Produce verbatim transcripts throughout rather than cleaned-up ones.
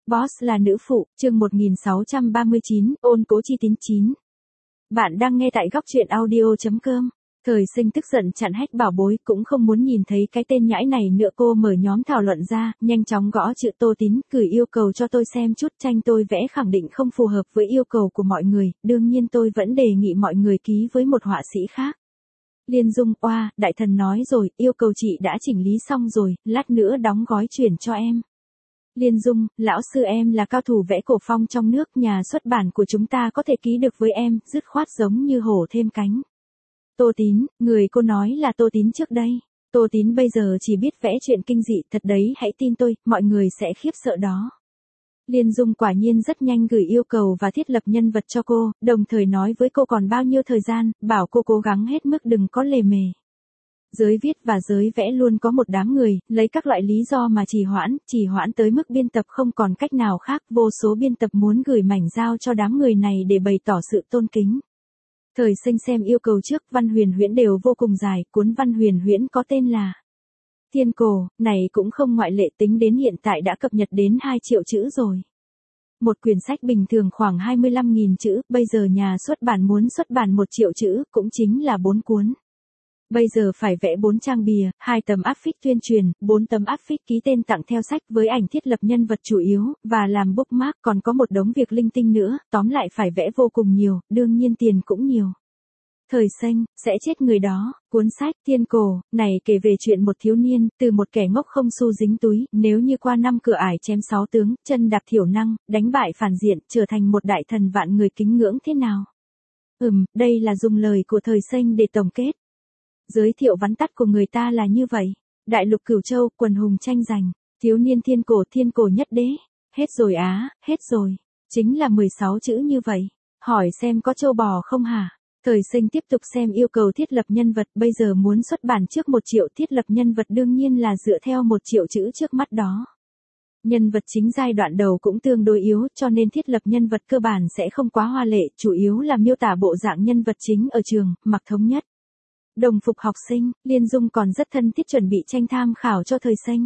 Boss là nữ phụ, chương một nghìn sáu trăm ba mươi chín, ôn cố chi tín chín. Bạn đang nghe tại góc truyện audio.com. Thời Sinh tức giận chặn Hách Bảo Bối, cũng không muốn nhìn thấy cái tên nhãi này nữa. Cô mở nhóm thảo luận ra, nhanh chóng gõ chữ Tô Tín, gửi yêu cầu cho tôi xem chút tranh tôi vẽ khẳng định không phù hợp với yêu cầu của mọi người, đương nhiên tôi vẫn đề nghị mọi người ký với một họa sĩ khác. Liên Dung, oa, đại thần nói rồi, yêu cầu chị đã chỉnh lý xong rồi, lát nữa đóng gói chuyển cho em. Liên Dung, lão sư em là cao thủ vẽ cổ phong trong nước, nhà xuất bản của chúng ta có thể ký được với em, dứt khoát giống như hổ thêm cánh. Tô Tín, người cô nói là Tô Tín trước đây. Tô Tín bây giờ chỉ biết vẽ chuyện kinh dị, thật đấy, hãy tin tôi, mọi người sẽ khiếp sợ đó. Liên Dung quả nhiên rất nhanh gửi yêu cầu và thiết lập nhân vật cho cô, đồng thời nói với cô còn bao nhiêu thời gian, bảo cô cố gắng hết mức đừng có lề mề. Giới viết và giới vẽ luôn có một đám người, lấy các loại lý do mà trì hoãn, trì hoãn tới mức biên tập không còn cách nào khác, vô số biên tập muốn gửi mảnh giao cho đám người này để bày tỏ sự tôn kính. Thời Sinh xem yêu cầu trước, văn huyền huyễn đều vô cùng dài, cuốn văn huyền huyễn có tên là Thiên Cổ, này cũng không ngoại lệ, tính đến hiện tại đã cập nhật đến hai triệu chữ rồi. Một quyển sách bình thường khoảng hai mươi lăm nghìn chữ, bây giờ nhà xuất bản muốn xuất bản một triệu chữ, cũng chính là bốn cuốn. Bây giờ phải vẽ bốn trang bìa, hai tấm áp phích tuyên truyền, bốn tấm áp phích ký tên tặng theo sách với ảnh thiết lập nhân vật chủ yếu, và làm bookmark, còn có một đống việc linh tinh nữa, tóm lại phải vẽ vô cùng nhiều, đương nhiên tiền cũng nhiều. Thời Sinh, sẽ chết người đó, cuốn sách Thiên Cổ, này kể về chuyện một thiếu niên, từ một kẻ ngốc không xu dính túi, nếu như qua năm cửa ải chém sáu tướng, chân đạp thiểu năng, đánh bại phản diện, trở thành một đại thần vạn người kính ngưỡng thế nào. Ừm, đây là dùng lời của Thời Sinh để tổng kết. Giới thiệu vắn tắt của người ta là như vậy. Đại lục Cửu Châu, quần hùng tranh giành. Thiếu niên thiên cổ, thiên cổ nhất đế. Hết rồi á, hết rồi. Chính là mười sáu chữ như vậy. Hỏi xem có châu bò không hả? Thời Sinh tiếp tục xem yêu cầu thiết lập nhân vật, bây giờ muốn xuất bản trước một triệu, thiết lập nhân vật đương nhiên là dựa theo một triệu chữ trước mắt đó. Nhân vật chính giai đoạn đầu cũng tương đối yếu, cho nên thiết lập nhân vật cơ bản sẽ không quá hoa lệ, chủ yếu là miêu tả bộ dạng nhân vật chính ở trường, mặc thống nhất. Đồng phục học sinh, Liên Dung còn rất thân thiết chuẩn bị tranh tham khảo cho Thời Sinh.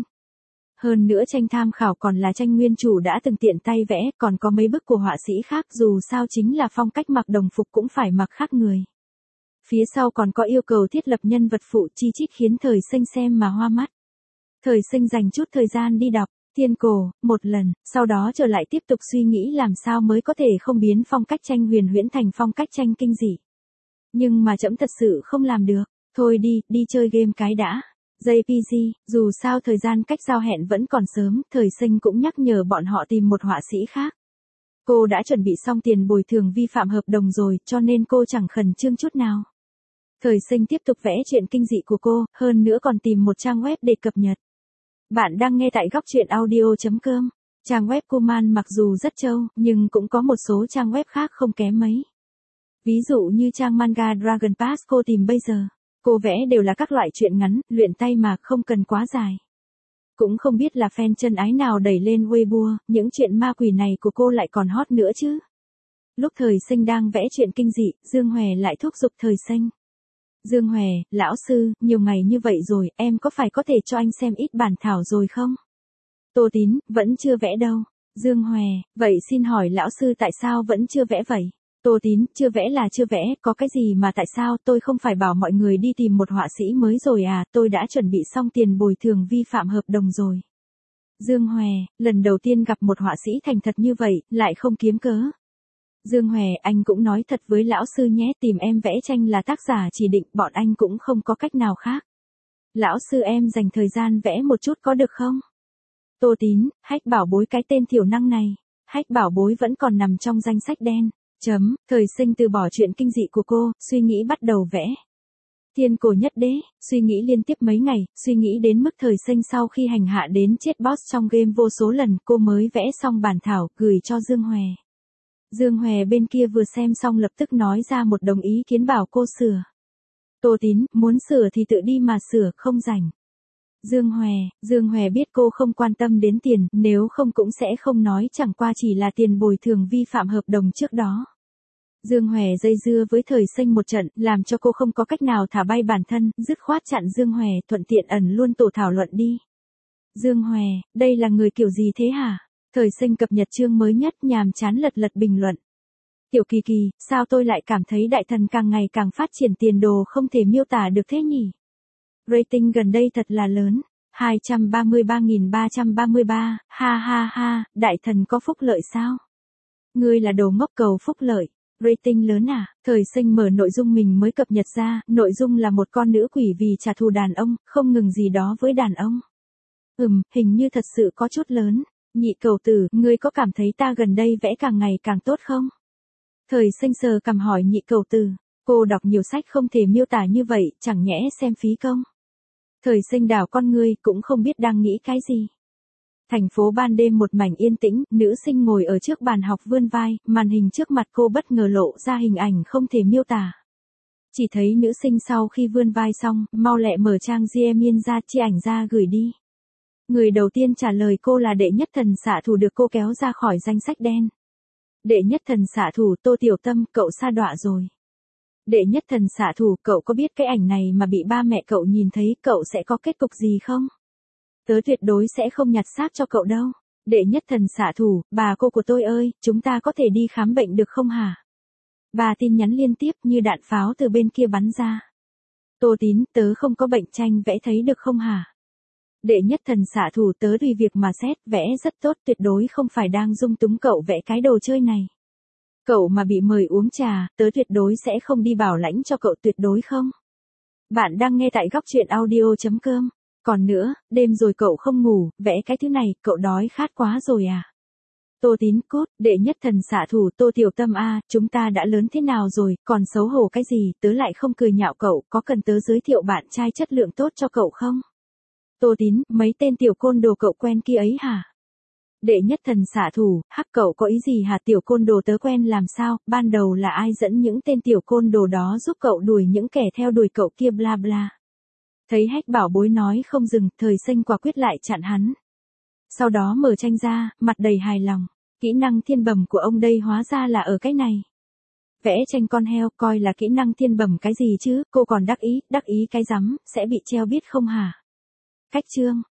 Hơn nữa tranh tham khảo còn là tranh nguyên chủ đã từng tiện tay vẽ, còn có mấy bức của họa sĩ khác, dù sao chính là phong cách mặc đồng phục cũng phải mặc khác người. Phía sau còn có yêu cầu thiết lập nhân vật phụ, chi chít khiến Thời Sinh xem mà hoa mắt. Thời Sinh dành chút thời gian đi đọc Thiên Cổ một lần, sau đó trở lại tiếp tục suy nghĩ làm sao mới có thể không biến phong cách tranh huyền huyễn thành phong cách tranh kinh dị. Nhưng mà trẫm thật sự không làm được. Thôi đi, đi chơi game cái đã. gi pê giê, dù sao thời gian cách giao hẹn vẫn còn sớm, Thời Sinh cũng nhắc nhở bọn họ tìm một họa sĩ khác. Cô đã chuẩn bị xong tiền bồi thường vi phạm hợp đồng rồi, cho nên cô chẳng khẩn trương chút nào. Thời Sinh tiếp tục vẽ chuyện kinh dị của cô, hơn nữa còn tìm một trang web để cập nhật. Bạn đang nghe tại góc truyện audio.com. Trang web Kuman mặc dù rất trâu, nhưng cũng có một số trang web khác không kém mấy. Ví dụ như trang manga Dragon Pass cô tìm bây giờ. Cô vẽ đều là các loại truyện ngắn, luyện tay mà không cần quá dài. Cũng không biết là fan chân ái nào đẩy lên Weibo, những chuyện ma quỷ này của cô lại còn hot nữa chứ. Lúc Thời Sinh đang vẽ chuyện kinh dị, Dương Hòe lại thúc giục Thời Sinh. Dương Hòe, lão sư, nhiều ngày như vậy rồi, em có phải có thể cho anh xem ít bản thảo rồi không? Tô Tín, vẫn chưa vẽ đâu. Dương Hòe, vậy xin hỏi lão sư tại sao vẫn chưa vẽ vậy? Tô Tín, chưa vẽ là chưa vẽ, có cái gì mà tại sao, tôi không phải bảo mọi người đi tìm một họa sĩ mới rồi à, tôi đã chuẩn bị xong tiền bồi thường vi phạm hợp đồng rồi. Dương Hòe, lần đầu tiên gặp một họa sĩ thành thật như vậy, lại không kiếm cớ. Dương Hòe, anh cũng nói thật với lão sư nhé, tìm em vẽ tranh là tác giả chỉ định, bọn anh cũng không có cách nào khác. Lão sư em dành thời gian vẽ một chút có được không? Tô Tín, Hách Bảo Bối, cái tên thiểu năng này. Hách Bảo Bối vẫn còn nằm trong danh sách đen. Chấm, Thời Sinh từ bỏ chuyện kinh dị của cô, suy nghĩ bắt đầu vẽ. Thiên Cổ nhất đế, suy nghĩ liên tiếp mấy ngày, suy nghĩ đến mức Thời Sinh sau khi hành hạ đến chết boss trong game vô số lần, cô mới vẽ xong bản thảo, gửi cho Dương Hòe. Dương Hòe bên kia vừa xem xong lập tức nói ra một đồng ý kiến bảo cô sửa. Tô Tín, muốn sửa thì tự đi mà sửa, không rảnh. Dương Hòe, Dương Hòe biết cô không quan tâm đến tiền, nếu không cũng sẽ không nói, chẳng qua chỉ là tiền bồi thường vi phạm hợp đồng trước đó. Dương Hòe dây dưa với Thời Sinh một trận, làm cho cô không có cách nào thả bay bản thân, dứt khoát chặn Dương Hòe, thuận tiện ẩn luôn tổ thảo luận đi. Dương Hòe, đây là người kiểu gì thế hả? Thời sinh cập nhật chương mới nhất, nhàm chán lật lật bình luận. Tiểu Kỳ Kỳ, sao tôi lại cảm thấy đại thần càng ngày càng phát triển tiền đồ không thể miêu tả được thế nhỉ? Rating gần đây thật là lớn, hai trăm ba mươi ba nghìn ba trăm ba mươi ba, ha ha ha, đại thần có phúc lợi sao? Ngươi là đồ ngốc cầu phúc lợi, rating lớn à? Thời sinh mở nội dung mình mới cập nhật ra, nội dung là một con nữ quỷ vì trả thù đàn ông, không ngừng gì đó với đàn ông. Ừm, hình như thật sự có chút lớn. Nhị cầu tử, ngươi có cảm thấy ta gần đây vẽ càng ngày càng tốt không? Thời sinh sờ cằm hỏi nhị cầu tử, cô đọc nhiều sách không thể miêu tả như vậy, chẳng nhẽ xem phí công. Thời sinh đảo con ngươi cũng không biết đang nghĩ cái gì. Thành phố ban đêm một mảnh yên tĩnh, nữ sinh ngồi ở trước bàn học vươn vai, màn hình trước mặt cô bất ngờ lộ ra hình ảnh không thể miêu tả. Chỉ thấy nữ sinh sau khi vươn vai xong, mau lẹ mở trang Gmail ra chia ảnh ra gửi đi. Người đầu tiên trả lời cô là đệ nhất thần xạ thủ được cô kéo ra khỏi danh sách đen. Đệ nhất thần xạ thủ Tô Tiểu Tâm, cậu sa đọa rồi. Đệ nhất thần xạ thủ, cậu có biết cái ảnh này mà bị ba mẹ cậu nhìn thấy, cậu sẽ có kết cục gì không? Tớ tuyệt đối sẽ không nhặt xác cho cậu đâu. Đệ nhất thần xạ thủ, bà cô của tôi ơi, chúng ta có thể đi khám bệnh được không hả? Bà tin nhắn liên tiếp như đạn pháo từ bên kia bắn ra. Tô Tín, tớ không có bệnh, tranh vẽ thấy được không hả? Đệ nhất thần xạ thủ, tớ tùy việc mà xét, vẽ rất tốt, tuyệt đối không phải đang dung túng cậu vẽ cái đồ chơi này. Cậu mà bị mời uống trà, tớ tuyệt đối sẽ không đi bảo lãnh cho cậu, tuyệt đối không. Bạn đang nghe tại góc truyện audio chấm com. Còn nữa, đêm rồi cậu không ngủ, vẽ cái thứ này, cậu đói khát quá rồi à? Tô Tín, cốt, đệ nhất thần xạ thủ Tô Tiểu Tâm a, chúng ta đã lớn thế nào rồi, còn xấu hổ cái gì, tớ lại không cười nhạo cậu, có cần tớ giới thiệu bạn trai chất lượng tốt cho cậu không? Tô Tín, mấy tên tiểu côn đồ cậu quen kia ấy hả? Đệ nhất thần xạ thủ, hắc, cậu có ý gì hả? Tiểu côn đồ tớ quen làm sao, ban đầu là ai dẫn những tên tiểu côn đồ đó giúp cậu đuổi những kẻ theo đuổi cậu kia bla bla. Thấy Hách Bảo Bối nói không dừng, thời sinh quả quyết lại chặn hắn. Sau đó mở tranh ra, mặt đầy hài lòng. Kỹ năng thiên bẩm của ông đây hóa ra là ở cái này. Vẽ tranh con heo, coi là kỹ năng thiên bẩm cái gì chứ, cô còn đắc ý, đắc ý cái rắm, sẽ bị treo biết không hả? Cách chương.